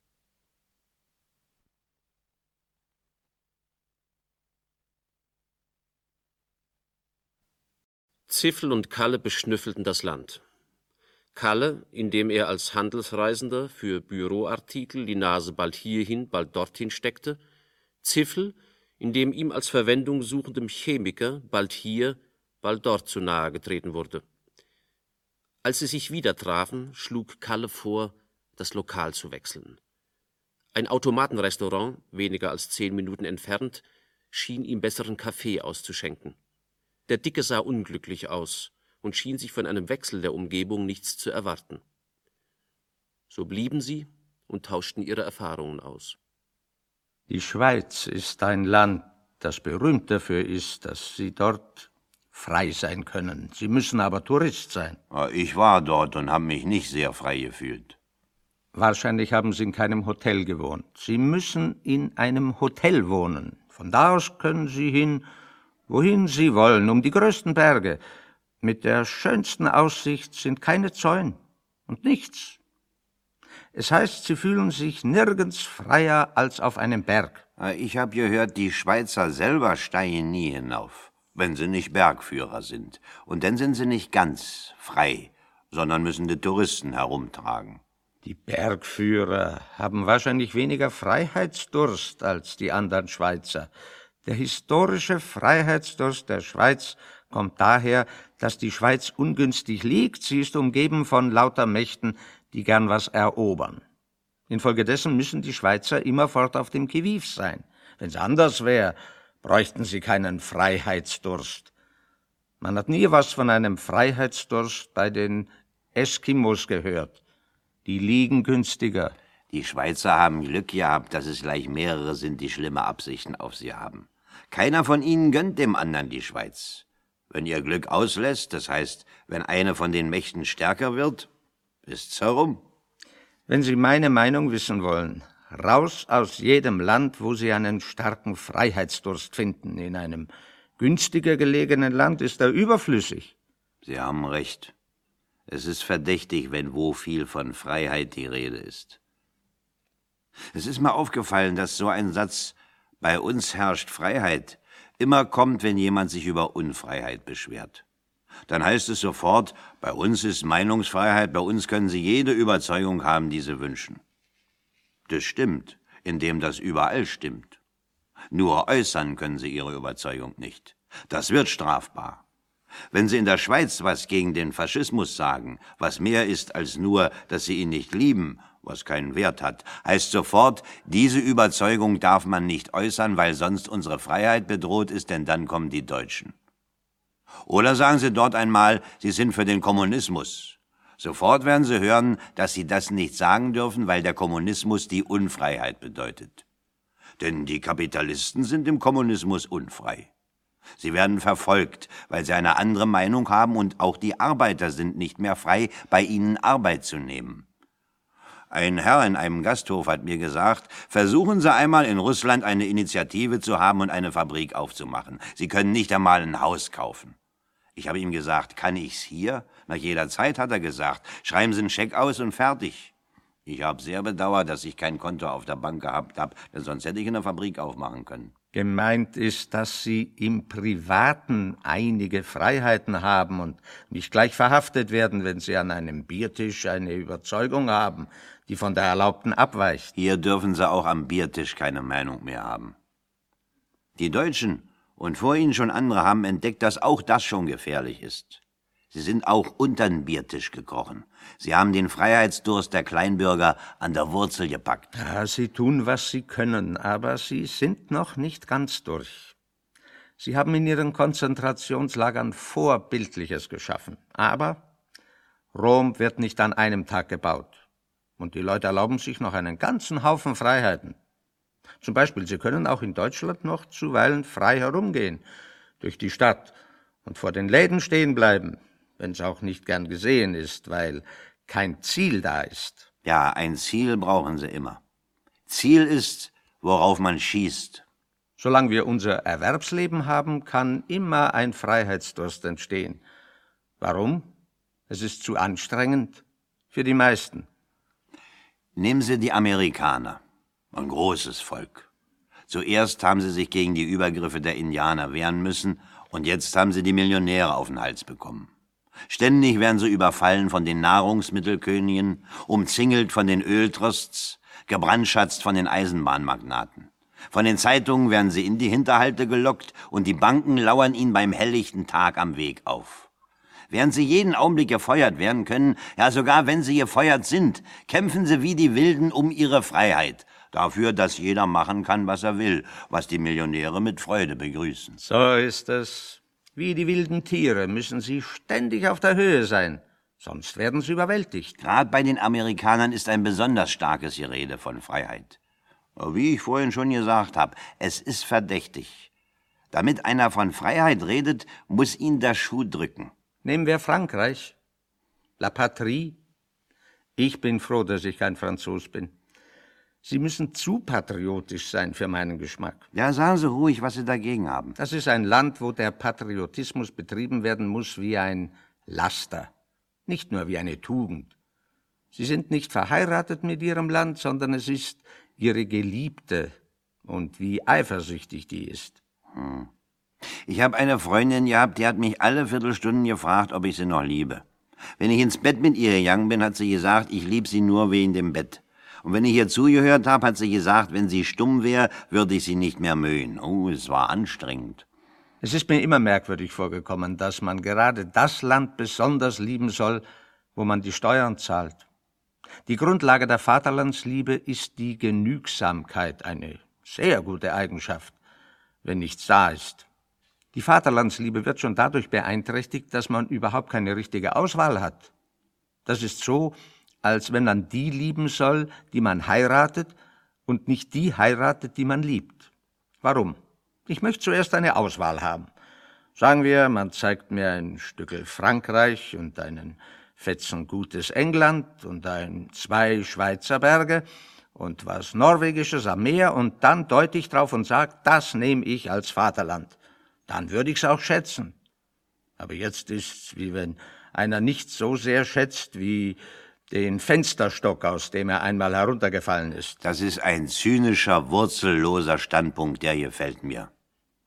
Ziffel und Kalle beschnüffelten das Land. Kalle, indem er als Handelsreisender für Büroartikel die Nase bald hierhin, bald dorthin steckte, Ziffel, indem ihm als Verwendung suchendem Chemiker bald hier, bald dort zu nahe getreten wurde. Als sie sich wieder trafen, schlug Kalle vor, das Lokal zu wechseln. Ein Automatenrestaurant, weniger als 10 Minuten entfernt, schien ihm besseren Kaffee auszuschenken. Der Dicke sah unglücklich aus und schien sich von einem Wechsel der Umgebung nichts zu erwarten. So blieben sie und tauschten ihre Erfahrungen aus. Die Schweiz ist ein Land, das berühmt dafür ist, dass Sie dort frei sein können. Sie müssen aber Tourist sein. Ich war dort und habe mich nicht sehr frei gefühlt. Wahrscheinlich haben Sie in keinem Hotel gewohnt. Sie müssen in einem Hotel wohnen. Von da aus können Sie hin, wohin Sie wollen, um die größten Berge. Mit der schönsten Aussicht sind keine Zäune und nichts. Es heißt, Sie fühlen sich nirgends freier als auf einem Berg. Ich habe gehört, die Schweizer selber steigen nie hinauf, wenn sie nicht Bergführer sind. Und dann sind sie nicht ganz frei, sondern müssen die Touristen herumtragen. Die Bergführer haben wahrscheinlich weniger Freiheitsdurst als die anderen Schweizer. Der historische Freiheitsdurst der Schweiz kommt daher, dass die Schweiz ungünstig liegt. Sie ist umgeben von lauter Mächten, die gern was erobern. Infolgedessen müssen die Schweizer immerfort auf dem Qui-vive sein. Wenn's anders wäre, bräuchten sie keinen Freiheitsdurst. Man hat nie was von einem Freiheitsdurst bei den Eskimos gehört. Die liegen günstiger. Die Schweizer haben Glück gehabt, dass es gleich mehrere sind, die schlimme Absichten auf sie haben. Keiner von ihnen gönnt dem anderen die Schweiz. Wenn ihr Glück auslässt, das heißt, wenn eine von den Mächten stärker wird, ist's herum. Wenn Sie meine Meinung wissen wollen, raus aus jedem Land, wo Sie einen starken Freiheitsdurst finden. In einem günstiger gelegenen Land ist er überflüssig. Sie haben recht. Es ist verdächtig, wenn wo viel von Freiheit die Rede ist. Es ist mir aufgefallen, dass so ein Satz »Bei uns herrscht Freiheit« immer kommt, wenn jemand sich über Unfreiheit beschwert. Dann heißt es sofort, bei uns ist Meinungsfreiheit, bei uns können Sie jede Überzeugung haben, die Sie wünschen. Das stimmt, indem das überall stimmt. Nur äußern können Sie Ihre Überzeugung nicht. Das wird strafbar. Wenn Sie in der Schweiz was gegen den Faschismus sagen, was mehr ist als nur, dass Sie ihn nicht lieben, was keinen Wert hat, heißt sofort, diese Überzeugung darf man nicht äußern, weil sonst unsere Freiheit bedroht ist, denn dann kommen die Deutschen. Oder sagen Sie dort einmal, Sie sind für den Kommunismus. Sofort werden Sie hören, dass Sie das nicht sagen dürfen, weil der Kommunismus die Unfreiheit bedeutet. Denn die Kapitalisten sind im Kommunismus unfrei. Sie werden verfolgt, weil sie eine andere Meinung haben, und auch die Arbeiter sind nicht mehr frei, bei ihnen Arbeit zu nehmen. Ein Herr in einem Gasthof hat mir gesagt, versuchen Sie einmal in Russland eine Initiative zu haben und eine Fabrik aufzumachen. Sie können nicht einmal ein Haus kaufen. Ich habe ihm gesagt, kann ich's hier? Nach jeder Zeit hat er gesagt, schreiben Sie einen Scheck aus und fertig. Ich habe sehr bedauert, dass ich kein Konto auf der Bank gehabt habe, denn sonst hätte ich eine Fabrik aufmachen können. Gemeint ist, dass Sie im Privaten einige Freiheiten haben und nicht gleich verhaftet werden, wenn Sie an einem Biertisch eine Überzeugung haben, die von der erlaubten abweicht. Hier dürfen Sie auch am Biertisch keine Meinung mehr haben. Die Deutschen und vor ihnen schon andere haben entdeckt, dass auch das schon gefährlich ist. Sie sind auch unter den Biertisch gekrochen. Sie haben den Freiheitsdurst der Kleinbürger an der Wurzel gepackt. Ja, Sie tun, was Sie können, aber Sie sind noch nicht ganz durch. Sie haben in Ihren Konzentrationslagern Vorbildliches geschaffen. Aber Rom wird nicht an einem Tag gebaut. Und die Leute erlauben sich noch einen ganzen Haufen Freiheiten. Zum Beispiel, Sie können auch in Deutschland noch zuweilen frei herumgehen, durch die Stadt und vor den Läden stehen bleiben, wenn es auch nicht gern gesehen ist, weil kein Ziel da ist. Ja, ein Ziel brauchen Sie immer. Ziel ist, worauf man schießt. Solange wir unser Erwerbsleben haben, kann immer ein Freiheitsdurst entstehen. Warum? Es ist zu anstrengend für die meisten. Nehmen Sie die Amerikaner. Ein großes Volk. Zuerst haben sie sich gegen die Übergriffe der Indianer wehren müssen, und jetzt haben sie die Millionäre auf den Hals bekommen. Ständig werden sie überfallen von den Nahrungsmittelkönigen, umzingelt von den Öltrusts, gebrandschatzt von den Eisenbahnmagnaten. Von den Zeitungen werden sie in die Hinterhalte gelockt, und die Banken lauern ihnen beim helllichten Tag am Weg auf. Während sie jeden Augenblick gefeuert werden können, ja sogar wenn sie gefeuert sind, kämpfen sie wie die Wilden um ihre Freiheit, dafür, dass jeder machen kann, was er will, was die Millionäre mit Freude begrüßen. So ist es. Wie die wilden Tiere müssen sie ständig auf der Höhe sein, sonst werden sie überwältigt. Gerade bei den Amerikanern ist ein besonders starkes Gerede von Freiheit. Wie ich vorhin schon gesagt habe, es ist verdächtig. Damit einer von Freiheit redet, muss ihn der Schuh drücken. Nehmen wir Frankreich. La Patrie. Ich bin froh, dass ich kein Franzos bin. Sie müssen zu patriotisch sein für meinen Geschmack. Ja, sagen Sie ruhig, was Sie dagegen haben. Das ist ein Land, wo der Patriotismus betrieben werden muss wie ein Laster, nicht nur wie eine Tugend. Sie sind nicht verheiratet mit Ihrem Land, sondern es ist Ihre Geliebte, und wie eifersüchtig die ist. Ich habe eine Freundin gehabt, die hat mich alle Viertelstunden gefragt, ob ich sie noch liebe. Wenn ich ins Bett mit ihr gegangen bin, hat sie gesagt, ich liebe sie nur wegen dem Bett. Und wenn ich ihr zugehört habe, hat sie gesagt, wenn sie stumm wäre, würde ich sie nicht mehr mögen. Oh, es war anstrengend. Es ist mir immer merkwürdig vorgekommen, dass man gerade das Land besonders lieben soll, wo man die Steuern zahlt. Die Grundlage der Vaterlandsliebe ist die Genügsamkeit, eine sehr gute Eigenschaft, wenn nichts da ist. Die Vaterlandsliebe wird schon dadurch beeinträchtigt, dass man überhaupt keine richtige Auswahl hat. Das ist so, als wenn man die lieben soll, die man heiratet, und nicht die heiratet, die man liebt. Warum? Ich möchte zuerst eine Auswahl haben. Sagen wir, man zeigt mir ein Stückel Frankreich und einen Fetzen gutes England und 2 Schweizer Berge und was Norwegisches am Meer, und dann deute ich drauf und sage, das nehme ich als Vaterland. Dann würde ich's auch schätzen. Aber jetzt ist's, wie wenn einer nicht so sehr schätzt wie den Fensterstock, aus dem er einmal heruntergefallen ist. Das ist ein zynischer, wurzelloser Standpunkt, der gefällt mir.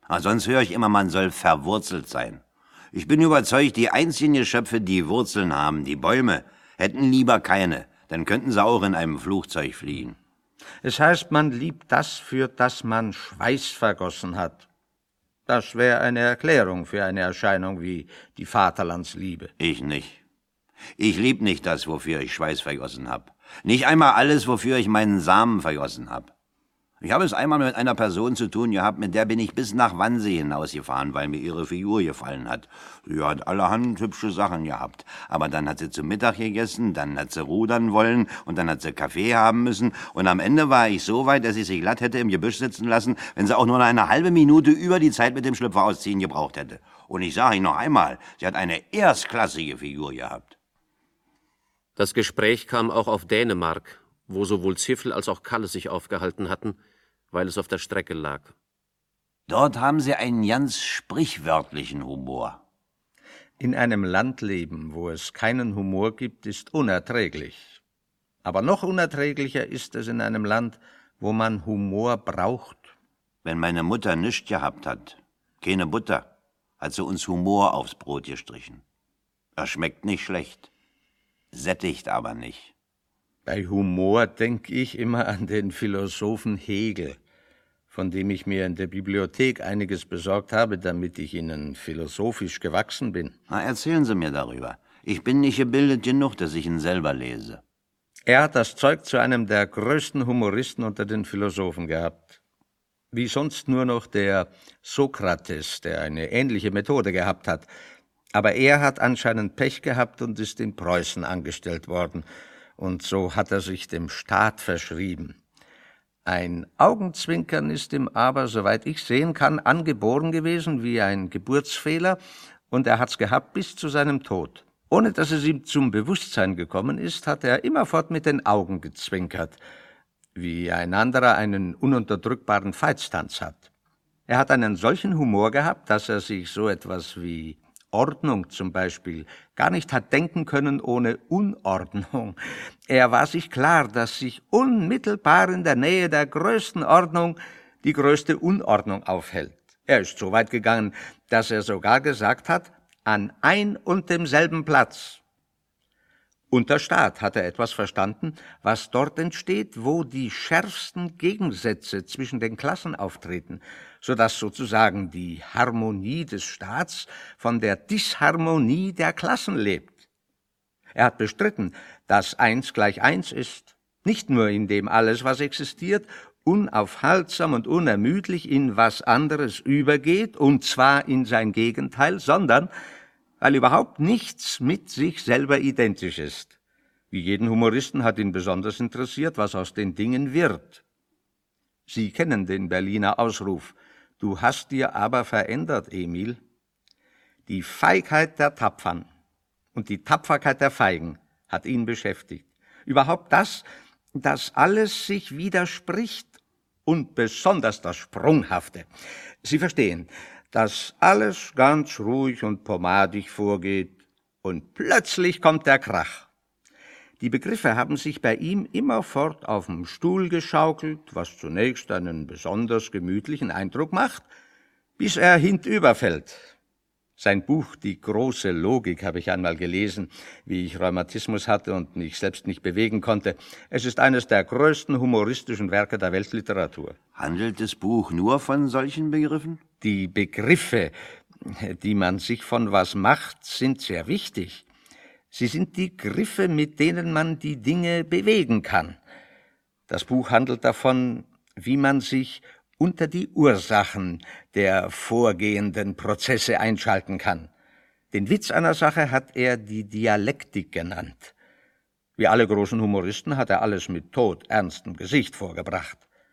Aber sonst höre ich immer, man soll verwurzelt sein. Ich bin überzeugt, die einzigen Geschöpfe, die Wurzeln haben, die Bäume, hätten lieber keine. Dann könnten sie auch in einem Flugzeug fliegen. Es heißt, man liebt das, für das man Schweiß vergossen hat. Das wäre eine Erklärung für eine Erscheinung wie die Vaterlandsliebe. Ich nicht. Ich lieb nicht das, wofür ich Schweiß vergossen hab. Nicht einmal alles, wofür ich meinen Samen vergossen hab. Ich habe es einmal mit einer Person zu tun gehabt, mit der bin ich bis nach Wannsee hinausgefahren, weil mir ihre Figur gefallen hat. Sie hat allerhand hübsche Sachen gehabt. Aber dann hat sie zu Mittag gegessen, dann hat sie rudern wollen und dann hat sie Kaffee haben müssen. Und am Ende war ich so weit, dass ich sie glatt hätte im Gebüsch sitzen lassen, wenn sie auch nur eine halbe Minute über die Zeit mit dem Schlüpfer ausziehen gebraucht hätte. Und ich sage Ihnen noch einmal, sie hat eine erstklassige Figur gehabt. Das Gespräch kam auch auf Dänemark, wo sowohl Ziffel als auch Kalle sich aufgehalten hatten, weil es auf der Strecke lag. Dort haben sie einen ganz sprichwörtlichen Humor. In einem Land leben, wo es keinen Humor gibt, ist unerträglich. Aber noch unerträglicher ist es in einem Land, wo man Humor braucht. Wenn meine Mutter nichts gehabt hat, keine Butter, hat sie uns Humor aufs Brot gestrichen. Er schmeckt nicht schlecht, sättigt aber nicht. Bei Humor denke ich immer an den Philosophen Hegel, von dem ich mir in der Bibliothek einiges besorgt habe, damit ich Ihnen philosophisch gewachsen bin. Na, erzählen Sie mir darüber. Ich bin nicht gebildet genug, dass ich ihn selber lese. Er hat das Zeug zu einem der größten Humoristen unter den Philosophen gehabt. Wie sonst nur noch der Sokrates, der eine ähnliche Methode gehabt hat. Aber er hat anscheinend Pech gehabt und ist in Preußen angestellt worden. Und so hat er sich dem Staat verschrieben. Ein Augenzwinkern ist ihm aber, soweit ich sehen kann, angeboren gewesen wie ein Geburtsfehler, und er hat's gehabt bis zu seinem Tod. Ohne dass es ihm zum Bewusstsein gekommen ist, hat er immerfort mit den Augen gezwinkert, wie ein anderer einen ununterdrückbaren Veitstanz hat. Er hat einen solchen Humor gehabt, dass er sich so etwas wie Ordnung zum Beispiel gar nicht hat denken können ohne Unordnung. Er war sich klar, dass sich unmittelbar in der Nähe der größten Ordnung die größte Unordnung aufhält. Er ist so weit gegangen, dass er sogar gesagt hat, an ein und demselben Platz. Unter Staat hat er etwas verstanden, was dort entsteht, wo die schärfsten Gegensätze zwischen den Klassen auftreten, sodass sozusagen die Harmonie des Staats von der Disharmonie der Klassen lebt. Er hat bestritten, dass 1 = 1 ist, nicht nur indem alles, was existiert, unaufhaltsam und unermüdlich in was anderes übergeht, und zwar in sein Gegenteil, sondern weil überhaupt nichts mit sich selber identisch ist. Wie jeden Humoristen hat ihn besonders interessiert, was aus den Dingen wird. Sie kennen den Berliner Ausruf: Du hast dir aber verändert, Emil. Die Feigheit der Tapfern und die Tapferkeit der Feigen hat ihn beschäftigt. Überhaupt das, dass alles sich widerspricht, und besonders das Sprunghafte. Sie verstehen, dass alles ganz ruhig und pomadig vorgeht, und plötzlich kommt der Krach. Die Begriffe haben sich bei ihm immerfort auf dem Stuhl geschaukelt, was zunächst einen besonders gemütlichen Eindruck macht, bis er hintüberfällt. Sein Buch »Die große Logik« habe ich einmal gelesen, wie ich Rheumatismus hatte und mich selbst nicht bewegen konnte. Es ist eines der größten humoristischen Werke der Weltliteratur. Handelt das Buch nur von solchen Begriffen? Die Begriffe, die man sich von was macht, sind sehr wichtig. Sie sind die Griffe, mit denen man die Dinge bewegen kann. Das Buch handelt davon, wie man sich unter die Ursachen der vorgehenden Prozesse einschalten kann. Den Witz einer Sache hat er die Dialektik genannt. Wie alle großen Humoristen hat er alles mit todernstem Gesicht vorgebracht.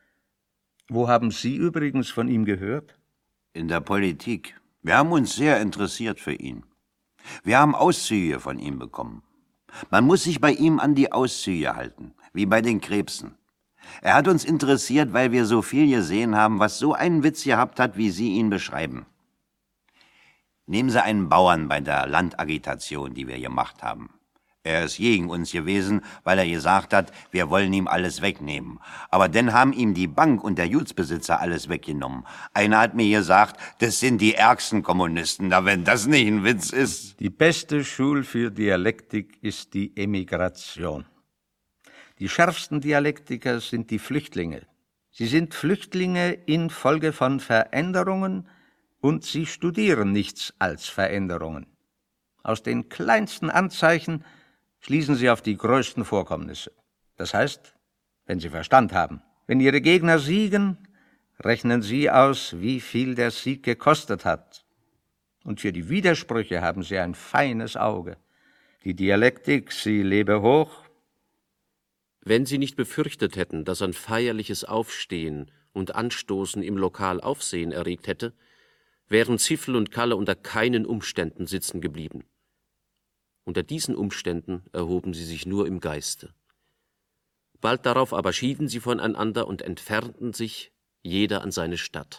Wo haben Sie übrigens von ihm gehört? In der Politik. Wir haben uns sehr interessiert für ihn. Wir haben Auszüge von ihm bekommen. Man muss sich bei ihm an die Auszüge halten, wie bei den Krebsen. Er hat uns interessiert, weil wir so viel gesehen haben, was so einen Witz gehabt hat, wie Sie ihn beschreiben. Nehmen Sie einen Bauern bei der Landagitation, die wir gemacht haben. Er ist gegen uns gewesen, weil er gesagt hat, wir wollen ihm alles wegnehmen. Aber dann haben ihm die Bank und der Gutsbesitzer alles weggenommen. Einer hat mir gesagt, das sind die ärgsten Kommunisten, na, wenn das nicht ein Witz ist. Die beste Schule für Dialektik ist die Emigration. Die schärfsten Dialektiker sind die Flüchtlinge. Sie sind Flüchtlinge infolge von Veränderungen und sie studieren nichts als Veränderungen. Aus den kleinsten Anzeichen schließen sie auf die größten Vorkommnisse. Das heißt, wenn sie Verstand haben. Wenn ihre Gegner siegen, rechnen sie aus, wie viel der Sieg gekostet hat. Und für die Widersprüche haben sie ein feines Auge. Die Dialektik, sie lebe hoch. Wenn sie nicht befürchtet hätten, dass ein feierliches Aufstehen und Anstoßen im Lokal Aufsehen erregt hätte, wären Ziffel und Kalle unter keinen Umständen sitzen geblieben. Unter diesen Umständen erhoben sie sich nur im Geiste. Bald darauf aber schieden sie voneinander und entfernten sich, jeder an seine Stadt.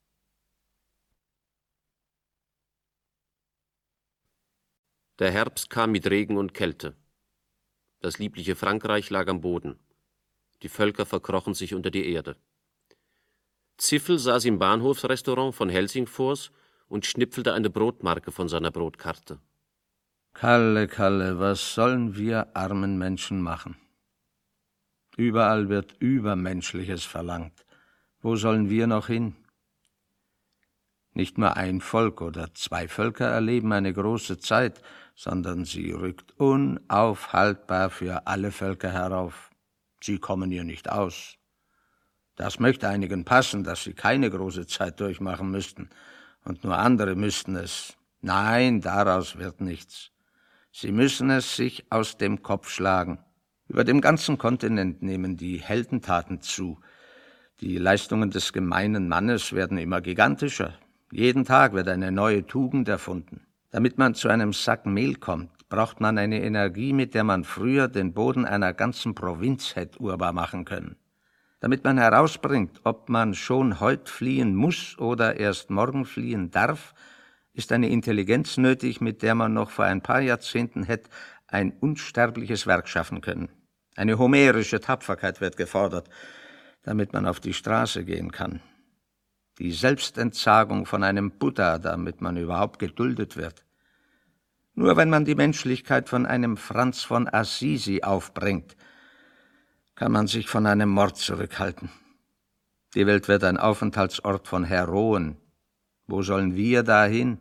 Der Herbst kam mit Regen und Kälte. Das liebliche Frankreich lag am Boden. Die Völker verkrochen sich unter die Erde. Ziffel saß im Bahnhofsrestaurant von Helsingfors und schnipfelte eine Brotmarke von seiner Brotkarte. Kalle, Kalle, was sollen wir armen Menschen machen? Überall wird Übermenschliches verlangt. Wo sollen wir noch hin? Nicht nur ein Volk oder zwei Völker erleben eine große Zeit, sondern sie rückt unaufhaltbar für alle Völker herauf. Sie kommen ihr nicht aus. Das möchte einigen passen, dass sie keine große Zeit durchmachen müssten, und nur andere müssten es. Nein, daraus wird nichts. Sie müssen es sich aus dem Kopf schlagen. Über dem ganzen Kontinent nehmen die Heldentaten zu. Die Leistungen des gemeinen Mannes werden immer gigantischer. Jeden Tag wird eine neue Tugend erfunden. Damit man zu einem Sack Mehl kommt, braucht man eine Energie, mit der man früher den Boden einer ganzen Provinz hätte urbar machen können. Damit man herausbringt, ob man schon heut fliehen muss oder erst morgen fliehen darf, ist eine Intelligenz nötig, mit der man noch vor ein paar Jahrzehnten hätte ein unsterbliches Werk schaffen können. Eine homerische Tapferkeit wird gefordert, damit man auf die Straße gehen kann. Die Selbstentsagung von einem Buddha, damit man überhaupt geduldet wird. Nur wenn man die Menschlichkeit von einem Franz von Assisi aufbringt, kann man sich von einem Mord zurückhalten. Die Welt wird ein Aufenthaltsort von Heroen. Wo sollen wir dahin?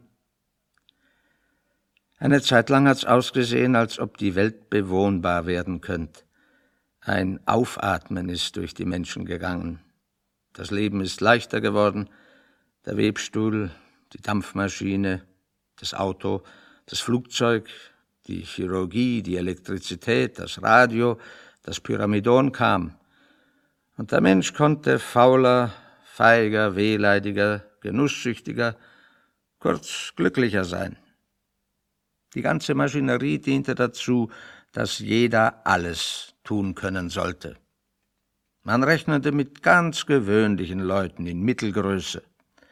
Eine Zeit lang hat's ausgesehen, als ob die Welt bewohnbar werden könnte. Ein Aufatmen ist durch die Menschen gegangen. Das Leben ist leichter geworden. Der Webstuhl, die Dampfmaschine, das Auto, das Flugzeug, die Chirurgie, die Elektrizität, das Radio, das Pyramidon kam. Und der Mensch konnte fauler, feiger, wehleidiger, genusssüchtiger, kurz glücklicher sein. Die ganze Maschinerie diente dazu, dass jeder alles tun können sollte. Man rechnete mit ganz gewöhnlichen Leuten in Mittelgröße.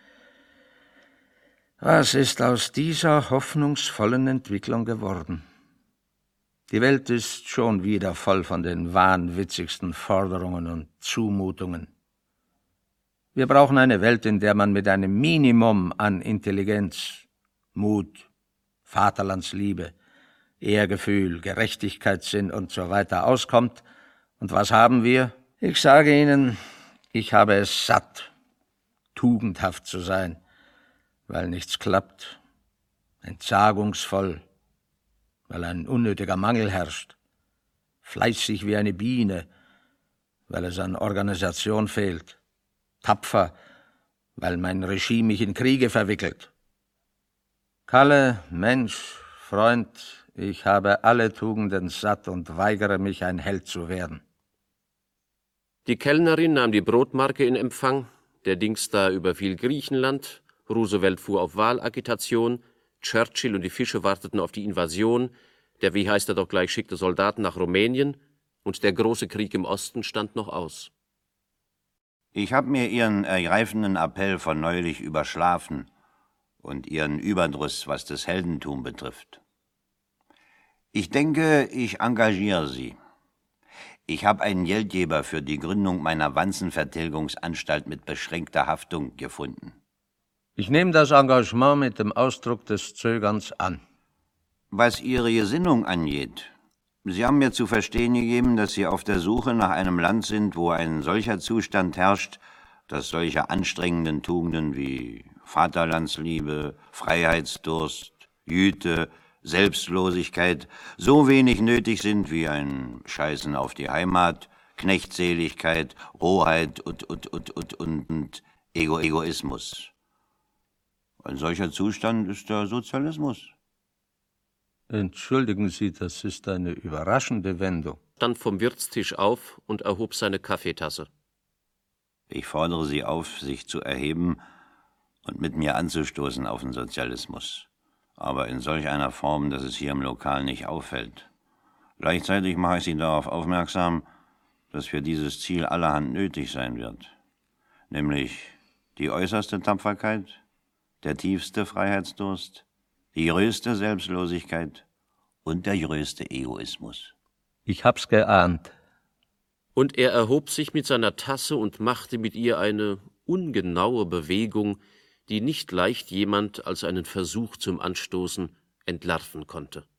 Was ist aus dieser hoffnungsvollen Entwicklung geworden? Die Welt ist schon wieder voll von den wahnwitzigsten Forderungen und Zumutungen. Wir brauchen eine Welt, in der man mit einem Minimum an Intelligenz, Mut, Vaterlandsliebe, Ehrgefühl, Gerechtigkeitssinn und so weiter auskommt. Und was haben wir? Ich sage Ihnen, ich habe es satt, tugendhaft zu sein, weil nichts klappt, entsagungsvoll, weil ein unnötiger Mangel herrscht, fleißig wie eine Biene, weil es an Organisation fehlt, tapfer, weil mein Regime mich in Kriege verwickelt. Kalle, Mensch, Freund, ich habe alle Tugenden satt und weigere mich, ein Held zu werden. Die Kellnerin nahm die Brotmarke in Empfang, der Dingsda überfiel Griechenland, Roosevelt fuhr auf Wahlagitation, Churchill und die Fische warteten auf die Invasion, der wie heißt er doch gleich schickte Soldaten nach Rumänien und der große Krieg im Osten stand noch aus. Ich habe mir Ihren ergreifenden Appell von neulich überschlafen und Ihren Überdruss, was das Heldentum betrifft. Ich denke, ich engagiere Sie. Ich habe einen Geldgeber für die Gründung meiner Wanzenvertilgungsanstalt mit beschränkter Haftung gefunden. Ich nehme das Engagement mit dem Ausdruck des Zögerns an. Was Ihre Gesinnung angeht, Sie haben mir zu verstehen gegeben, dass Sie auf der Suche nach einem Land sind, wo ein solcher Zustand herrscht, dass solche anstrengenden Tugenden wie Vaterlandsliebe, Freiheitsdurst, Güte, Selbstlosigkeit so wenig nötig sind wie ein Scheißen auf die Heimat, Knechtseligkeit, Rohheit und Egoismus. Ein solcher Zustand ist der Sozialismus. Entschuldigen Sie, das ist eine überraschende Wendung. Stand vom Wirtstisch auf und erhob seine Kaffeetasse. Ich fordere Sie auf, sich zu erheben und mit mir anzustoßen auf den Sozialismus. Aber in solch einer Form, dass es hier im Lokal nicht auffällt. Gleichzeitig mache ich Sie darauf aufmerksam, dass für dieses Ziel allerhand nötig sein wird. Nämlich die äußerste Tapferkeit, der tiefste Freiheitsdurst, die größte Selbstlosigkeit und der größte Egoismus. Ich hab's geahnt. Und er erhob sich mit seiner Tasse und machte mit ihr eine ungenaue Bewegung, die nicht leicht jemand als einen Versuch zum Anstoßen entlarven konnte.